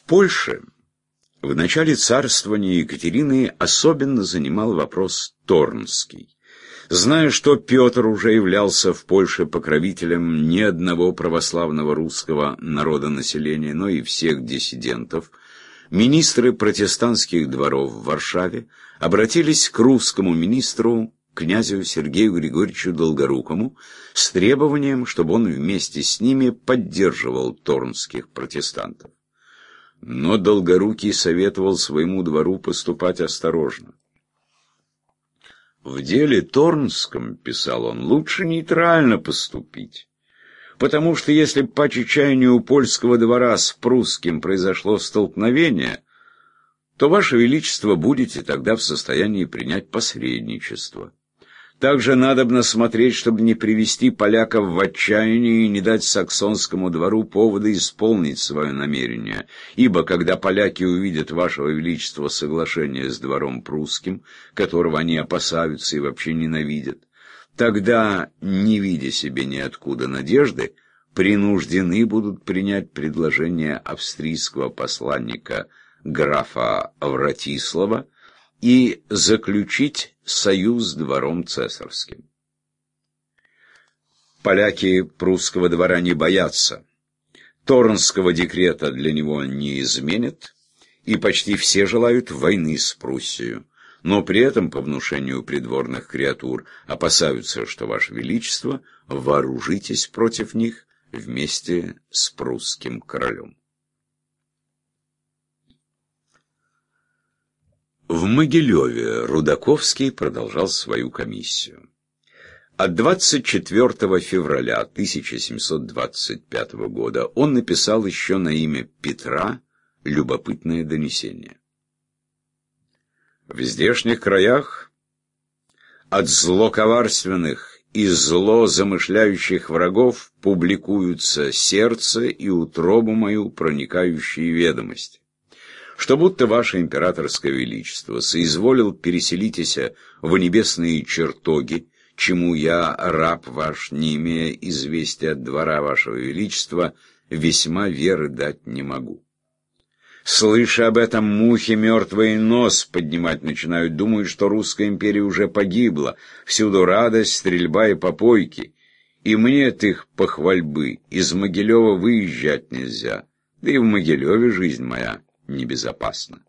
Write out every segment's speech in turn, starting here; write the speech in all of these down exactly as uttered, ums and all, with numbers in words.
Польше в начале царствования Екатерины особенно занимал вопрос Торнский. Зная, что Петр уже являлся в Польше покровителем не одного православного русского народонаселения, но и всех диссидентов, министры протестантских дворов в Варшаве обратились к русскому министру, князю Сергею Григорьевичу Долгорукому, с требованием, чтобы он вместе с ними поддерживал торнских протестантов. Но Долгорукий советовал своему двору поступать осторожно. «В деле Торнском, — писал он, — лучше нейтрально поступить, потому что если по чечаянию у польского двора с прусским произошло столкновение, то, Ваше Величество, будете тогда в состоянии принять посредничество. Также надобно смотреть, чтобы не привести поляков в отчаяние и не дать саксонскому двору повода исполнить свое намерение, ибо когда поляки увидят Вашего Величества соглашение с двором прусским, которого они опасаются и вообще ненавидят, тогда, не видя себе ниоткуда надежды, принуждены будут принять предложение австрийского посланника графа Вратислава и заключить союз с двором цесарским. Поляки прусского двора не боятся, Торнского декрета для него не изменят, и почти все желают войны с Пруссией, но при этом, по внушению придворных креатур, опасаются, что, Ваше Величество, вооружитесь против них вместе с прусским королем. В Могилеве Рудаковский продолжал свою комиссию. От двадцать четвёртого февраля тысяча семьсот двадцать пятого года он написал еще на имя Петра любопытное донесение. В здешних краях от злоковарственных и зло замышляющих врагов публикуются сердце и утробу мою проникающие ведомости, что будто Ваше Императорское Величество соизволил переселитеся в небесные чертоги, чему я, раб ваш, не имея известия от двора Вашего Величества, весьма веры дать не могу. Слыша об этом, мухи мертвый нос поднимать начинают, думают, что русская империя уже погибла, всюду радость, стрельба и попойки, и мне от их похвальбы из Могилева выезжать нельзя, да и в Могилеве жизнь моя небезопасно.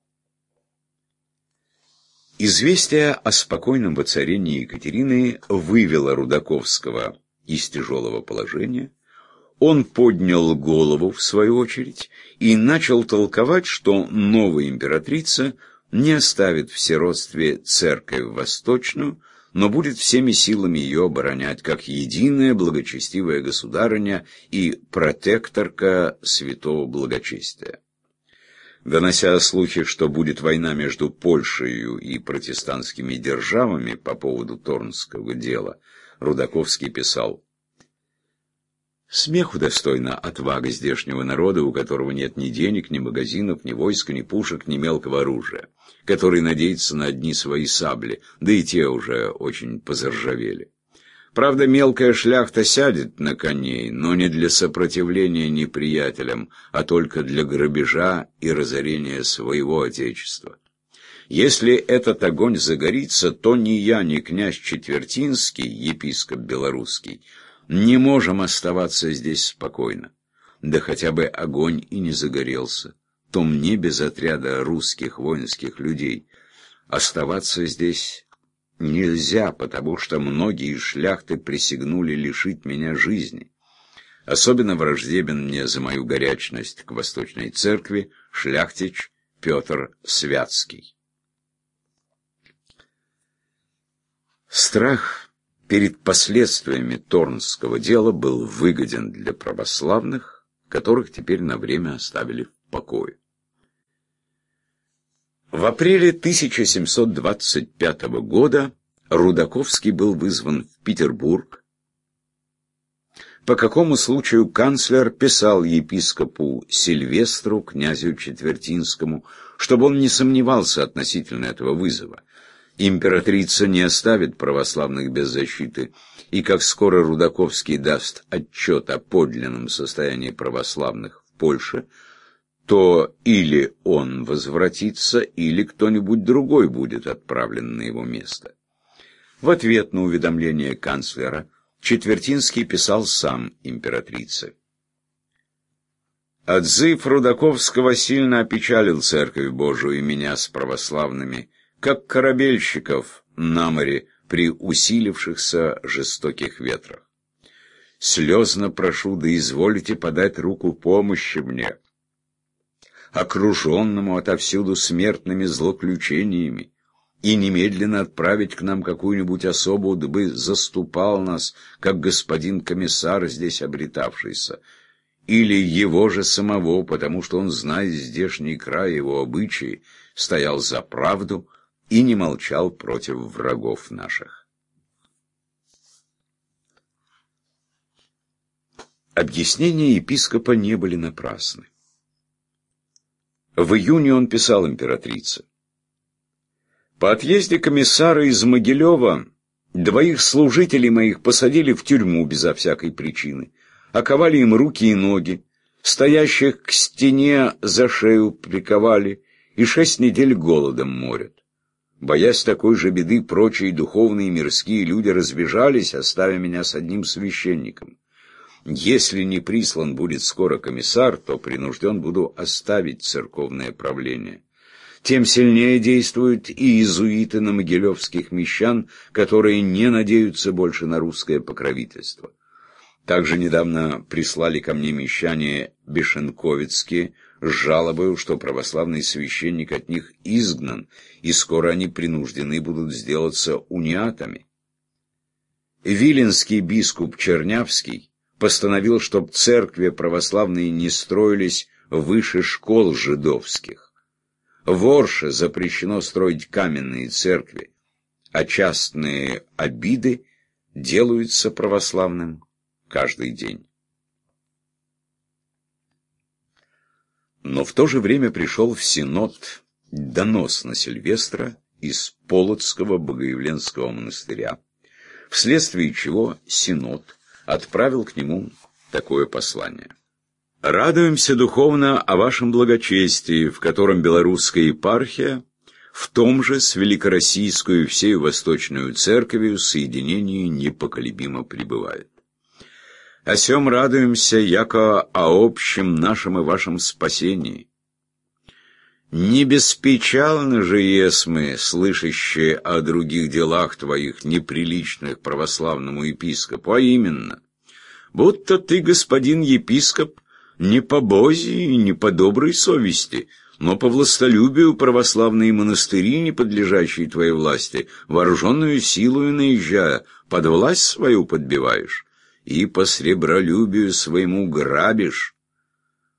Известие о спокойном воцарении Екатерины вывело Рудаковского из тяжелого положения. Он поднял голову, в свою очередь, и начал толковать, что новая императрица не оставит в сиротстве церковь восточную, но будет всеми силами ее оборонять, как единая благочестивая государыня и протекторка святого благочестия. Донося слухи, что будет война между Польшей и протестантскими державами по поводу Торнского дела, Рудаковский писал: «Смеху достойна отвага здешнего народа, у которого нет ни денег, ни магазинов, ни войска, ни пушек, ни мелкого оружия, который надеется на одни свои сабли, да и те уже очень позаржавели. Правда, мелкая шляхта сядет на коней, но не для сопротивления неприятелям, а только для грабежа и разорения своего отечества. Если этот огонь загорится, то ни я, ни князь Четвертинский, епископ белорусский, не можем оставаться здесь спокойно. Да хотя бы огонь и не загорелся, то мне без отряда русских воинских людей оставаться здесь нельзя, потому что многие шляхты присягнули лишить меня жизни. Особенно враждебен мне за мою горячность к Восточной Церкви шляхтич Петр Святский». Страх перед последствиями Торнского дела был выгоден для православных, которых теперь на время оставили в покое. В апреле тысяча семьсот двадцать пятого года Рудаковский был вызван в Петербург, по какому случаю канцлер писал епископу Сильвестру, князю Четвертинскому, чтобы он не сомневался относительно этого вызова. Императрица не оставит православных без защиты, и как скоро Рудаковский даст отчет о подлинном состоянии православных в Польше, то или он возвратится, или кто-нибудь другой будет отправлен на его место. В ответ на уведомление канцлера Четвертинский писал сам императрице. «Отзыв Рудаковского сильно опечалил Церковь Божию и меня с православными, как корабельщиков на море при усилившихся жестоких ветрах. Слезно прошу, да изволите подать руку помощи мне, окруженному отовсюду смертными злоключениями, и немедленно отправить к нам какую-нибудь особу, дабы заступал нас, как господин комиссар, здесь обретавшийся, или его же самого, потому что он, знает здешний край, его обычаи, стоял за правду и не молчал против врагов наших». Объяснения епископа не были напрасны. В июне он писал императрице: «По отъезде комиссара из Могилева двоих служителей моих посадили в тюрьму безо всякой причины, оковали им руки и ноги, стоящих к стене за шею приковали и шесть недель голодом морят. Боясь такой же беды, прочие духовные и мирские люди разбежались, оставя меня с одним священником. Если не прислан будет скоро комиссар, то принужден буду оставить церковное правление. Тем сильнее действуют и иезуиты на могилевских мещан, которые не надеются больше на русское покровительство. Также недавно прислали ко мне мещане бешенковицкие с жалобой, что православный священник от них изгнан, и скоро они принуждены будут сделаться униатами. Виленский бискуп Чернявский постановил, чтоб церкви православные не строились выше школ жидовских. В Орше запрещено строить каменные церкви, а частные обиды делаются православным каждый день. Но в то же время пришел в Синод донос на Сильвестра из Полоцкого Богоявленского монастыря, вследствие чего Синод отправил к нему такое послание. «Радуемся духовно о вашем благочестии, в котором белорусская епархия в том же с великороссийскую и всею восточную церковью соединении непоколебимо пребывает. О сем радуемся, яко о общем нашем и вашем спасении. Не беспечалны же есмы, слышащие о других делах твоих, неприличных православному епископу, а именно, будто ты, господин епископ, не по Бозе и не по доброй совести, но по властолюбию православные монастыри, не подлежащие твоей власти, вооруженную силою наезжая, под власть свою подбиваешь, и по сребролюбию своему грабишь,